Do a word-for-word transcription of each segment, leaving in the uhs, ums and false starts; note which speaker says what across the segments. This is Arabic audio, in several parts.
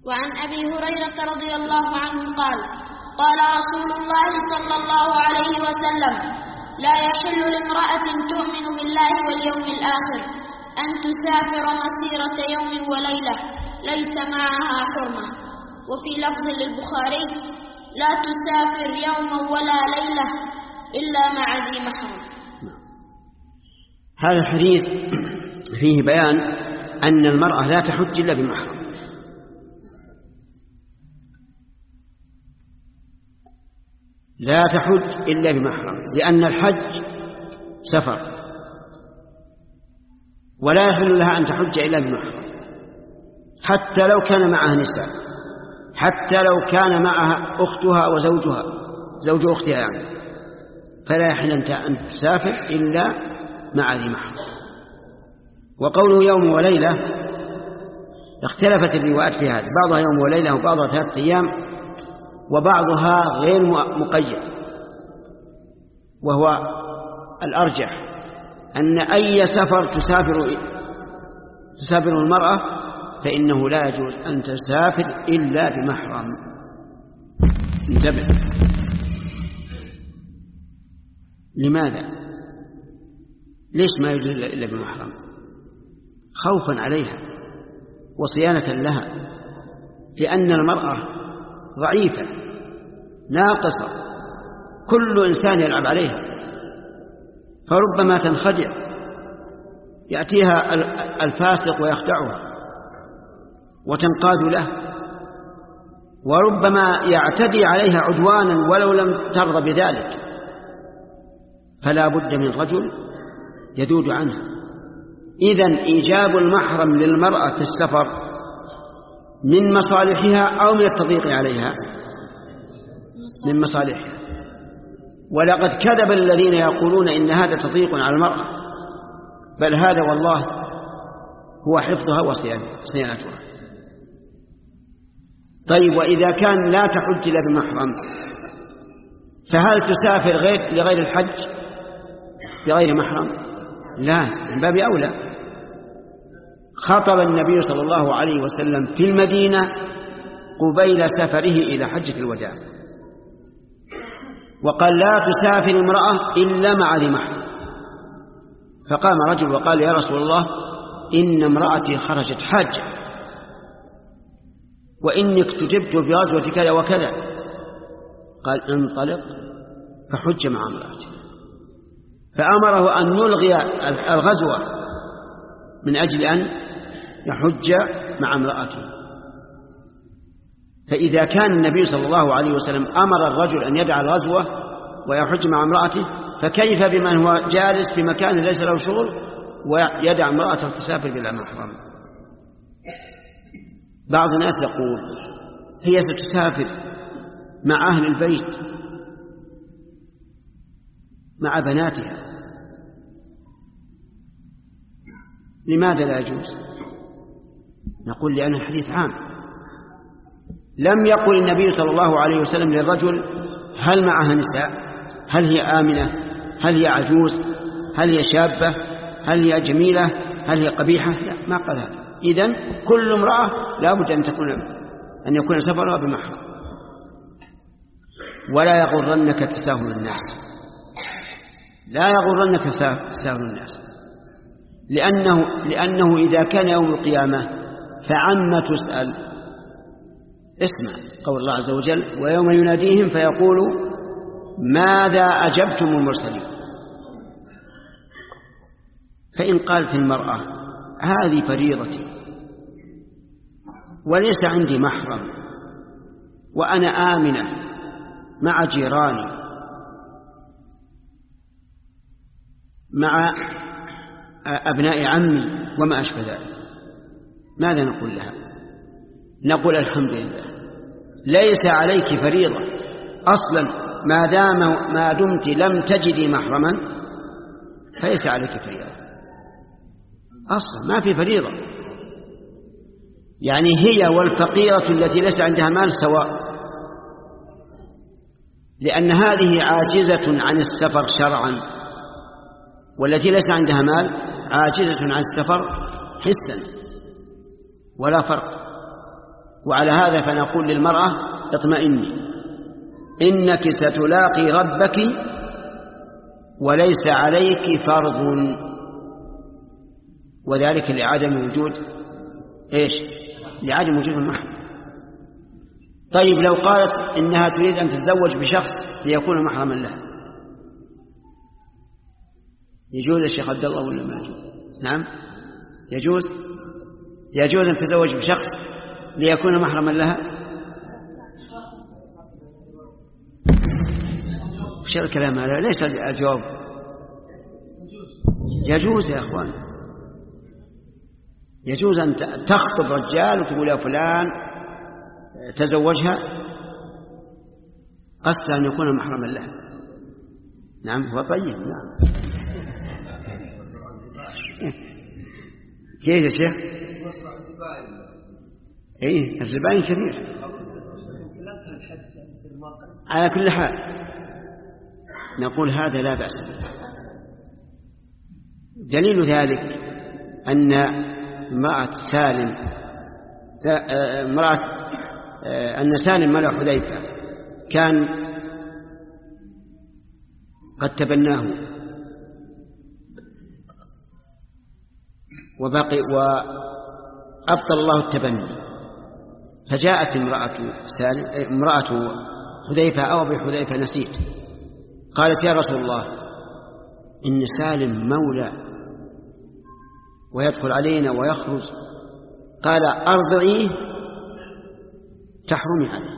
Speaker 1: وعن أبي هريرة رضي الله عنه قال قال رسول الله صلى الله عليه وسلم: لا يحل لامرأة تؤمن بالله واليوم الآخر أن تسافر مسيرة يوم وليلة ليس معها حرمة. وفي لفظ للبخاري: لا تسافر يوما ولا ليلة إلا مع ذي محرم.
Speaker 2: هذا الحديث فيه بيان أن المرأة لا تحج إلا بمحرم. لا تحج إلا بمحرم، لأن الحج سفر، ولا يحل لها أن تحج إلا بمحرم، حتى لو كان معها نساء، حتى لو كان معها أختها وزوجها زوج أختها يعني، فلا يحل أن تسافر إلا مع ذي محرم. وقوله يوم وليلة اختلفت الروايات في هذا، بعضها يوم وليلة وبعضها ثلاثة أيام وبعضها غير مقيد، وهو الأرجح أن أي سفر تسافر تسافر المرأة فإنه لا يجوز أن تسافر إلا بمحرم. انتبه، لماذا؟ ليش ما يجوز إلا بمحرم؟ خوفا عليها وصيانة لها، لأن المرأة ضعيفة ناقصة، كل إنسان يلعب عليها، فربما تنخدع، يأتيها الفاسق ويخدعها وتنقاد له، وربما يعتدي عليها عدوانا ولو لم ترضى بذلك، فلا بد من رجل يذود عنها. إذن إيجاب المحرم للمرأة في السفر من مصالحها أو من التضييق عليها؟ من مصالحها. ولقد كذب الذين يقولون إن هذا تضييق على المرأة، بل هذا والله هو حفظها وصيانتها. طيب، وإذا كان لا تحج إلا بمحرم، فهل تسافر غير لغير الحج بغير محرم؟ لا، من باب أولى. خطب النبي صلى الله عليه وسلم في المدينة قبيل سفره إلى حجة الوداع، وقال: لا تسافر امرأة إلا مع ذي محرم. فقام رجل وقال: يا رسول الله، إن امرأتي خرجت حاجة، وإني اكتتبت في غزوة كذا وكذا. قال: انطلق فحج مع امرأتي. فأمره أن يلغي الغزوة من أجل أن يحج مع امرأته. فإذا كان النبي صلى الله عليه وسلم أمر الرجل أن يدع الغزوة ويحج مع امرأته، فكيف بمن هو جالس في مكان ليس له شغل ويدع امرأته تسافر بلا محرم؟ بعض الناس يقول: هي ستسافر مع أهل البيت، مع بناتها، لماذا لا يجوز؟ نقول: لأن الحديث عام. لم يقل النبي صلى الله عليه وسلم للرجل: هل معها نساء؟ هل هي آمنة؟ هل هي عجوز؟ هل هي شابة؟ هل هي جميلة؟ هل هي قبيحة؟ لا، ما قال هذا. إذن كل امرأة لا بد أن تكون أن يكون سفرها بمحرم. ولا يغرنك تساهل الناس، لا يغرنك تساهل الناس، لأنه, لأنه إذا كان يوم القيامة فعما تسأل. اسمع قول الله عز وجل: ويوم يناديهم فيقول ماذا أجبتم المرسلين. فإن قالت المرأة: هذه فريضتي وليس عندي محرم وأنا آمنة مع جيراني مع أبناء عمي وما أشبه ذلك، ماذا نقول لها؟ نقول: الحمد لله، ليس عليك فريضة أصلا، ما دام ما دمت لم تجدي محرما فليس عليك فريضة أصلا، ما في فريضة. يعني هي والفقيرة التي ليس عندها مال سواء، لأن هذه عاجزة عن السفر شرعا، والتي ليس عندها مال عاجزة عن السفر حسا، ولا فرق. وعلى هذا فنقول للمرأة اطمئني إنك ستلاقي ربك وليس عليك فرض، وذلك لعدم وجود إيش؟ لعدم وجود المحرم. طيب لو قالت إنها تريد أن تتزوج بشخص ليكون محرما لها، يجوز يا شيخ عبد الله ولا ما يجوز؟ نعم يجوز، يجوز أن تتزوج بشخص ليكون محرما لها. وش الكلام هذا؟ ليس الجواب يجوز يا أخوان، يجوز أن تخطب رجال وتقول يا فلان تزوجها قصد أن يكون محرما لها. نعم هو طيب. نعم كيف يا شيخ؟ ايه الزبائن كثير. على كل حال نقول هذا لا بأس به. دليل ذلك أن امرأة سالم امرأة أن سالم مولى حذيفة كان قد تبناه وبقي وأبطل الله التبني، فجاءت امرأة سالم امرأة حذيفة أو أبي حذيفة نسيت، قالت يا رسول الله إن سالم مولى ويدخل علينا ويخرج، قال أرضعيه تحرمي عليه.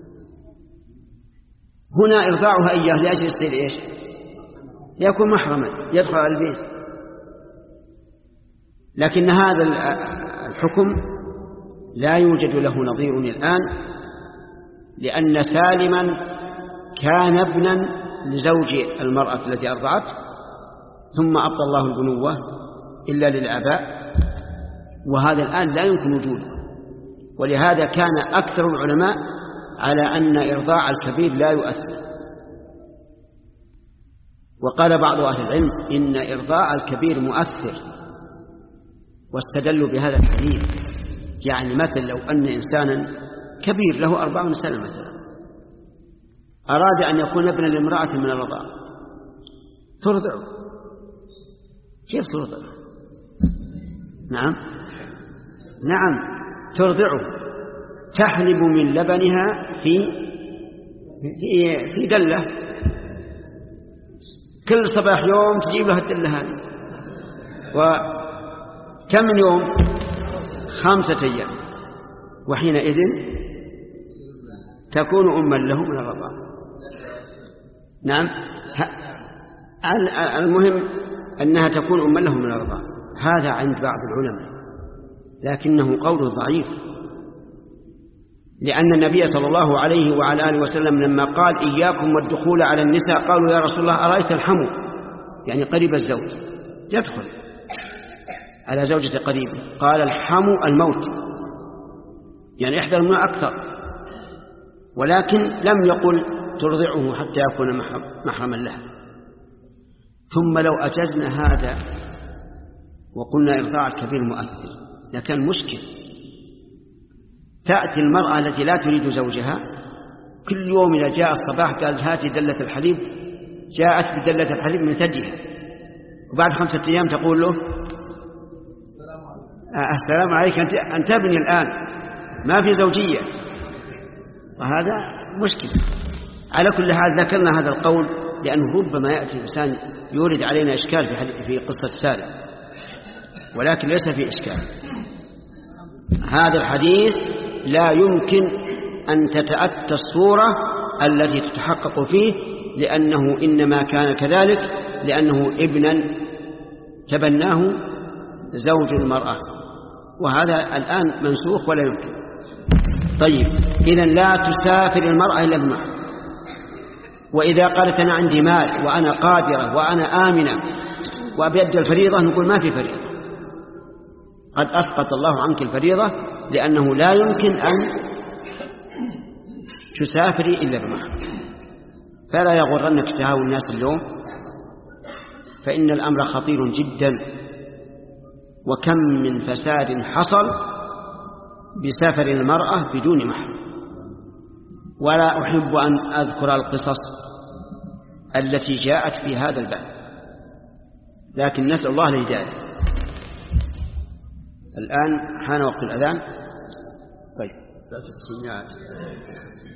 Speaker 2: هنا إرضاعها إياه لأجل يصير إيش؟ يكون محرما يدخل على البيت. لكن هذا الحكم لا يوجد له نظير الآن، لأن سالما كان ابنا لزوج المرأة التي أرضعت، ثم أبطل الله البنوة إلا للآباء، وهذا الآن لا يمكن وجوده. ولهذا كان أكثر العلماء على أن إرضاع الكبير لا يؤثر، وقال بعض أهل العلم إن إرضاع الكبير مؤثر، واستدلوا بهذا الحديث. يعني مثل لو أن إنسانا كبير له أربعون سنة مثلا أراد أن يكون ابنا لامرأة من الرضاعة، ترضعه. كيف ترضعه؟ نعم نعم ترضعه، تحلب من لبنها في في, في دلة، كل صباح يوم تجيب لها الدلة هذه. وكم من يوم؟ خمسة أيام، وحينئذ تكون أما له من الرضاعة. نعم المهم أنها تكون أما له من الرضاعة. هذا عند بعض العلماء، لكنه قول ضعيف، لأن النبي صلى الله عليه وعلى آله وسلم لما قال إياكم والدخول على النساء قالوا يا رسول الله أرأيت الحمو، يعني قريب الزوج يدخل على زوجة قريبه، قال الحمو الموت، يعني احذر منه أكثر، ولكن لم يقل ترضعه حتى يكون محرما لها. ثم لو أجزنا هذا وقلنا إرضاع الكبير مؤثر لكان مشكل. تأتي المرأة التي لا تريد زوجها كل يوم إذا جاء الصباح قالت هاتي دلة الحليب، جاءت بدلة الحليب من ثديها، وبعد خمسة أيام تقول له السلام عليك أنت ابني الآن، ما في زوجية. وهذا مشكلة. على كل حال ذكرنا هذا القول لأنه ربما يأتي إنسان يورد علينا إشكال في قصة سالم، ولكن ليس في إشكال. هذا الحديث لا يمكن أن تتأتى الصورة التي تتحقق فيه، لأنه إنما كان كذلك لأنه ابنا تبناه زوج المرأة، وهذا الآن منسوخ ولا يمكن. طيب إذن لا تسافر المرأة إلا بمحرم. وإذا قالت أنا عندي مال وأنا قادرة وأنا آمنة وأبيد الفريضة، نقول ما في فريضة، قد أسقط الله عنك الفريضة، لأنه لا يمكن أن تسافري إلا بمحرم. فلا يغرنك تهاوي الناس اليوم، فإن الأمر خطير جدا، وكم من فساد حصل بسفر المرأة بدون محرم. ولا أحب أن أذكر القصص التي جاءت في هذا الباب، لكن نسأل الله الهداية. الآن حان وقت الأذان. طيب لا تستمعات.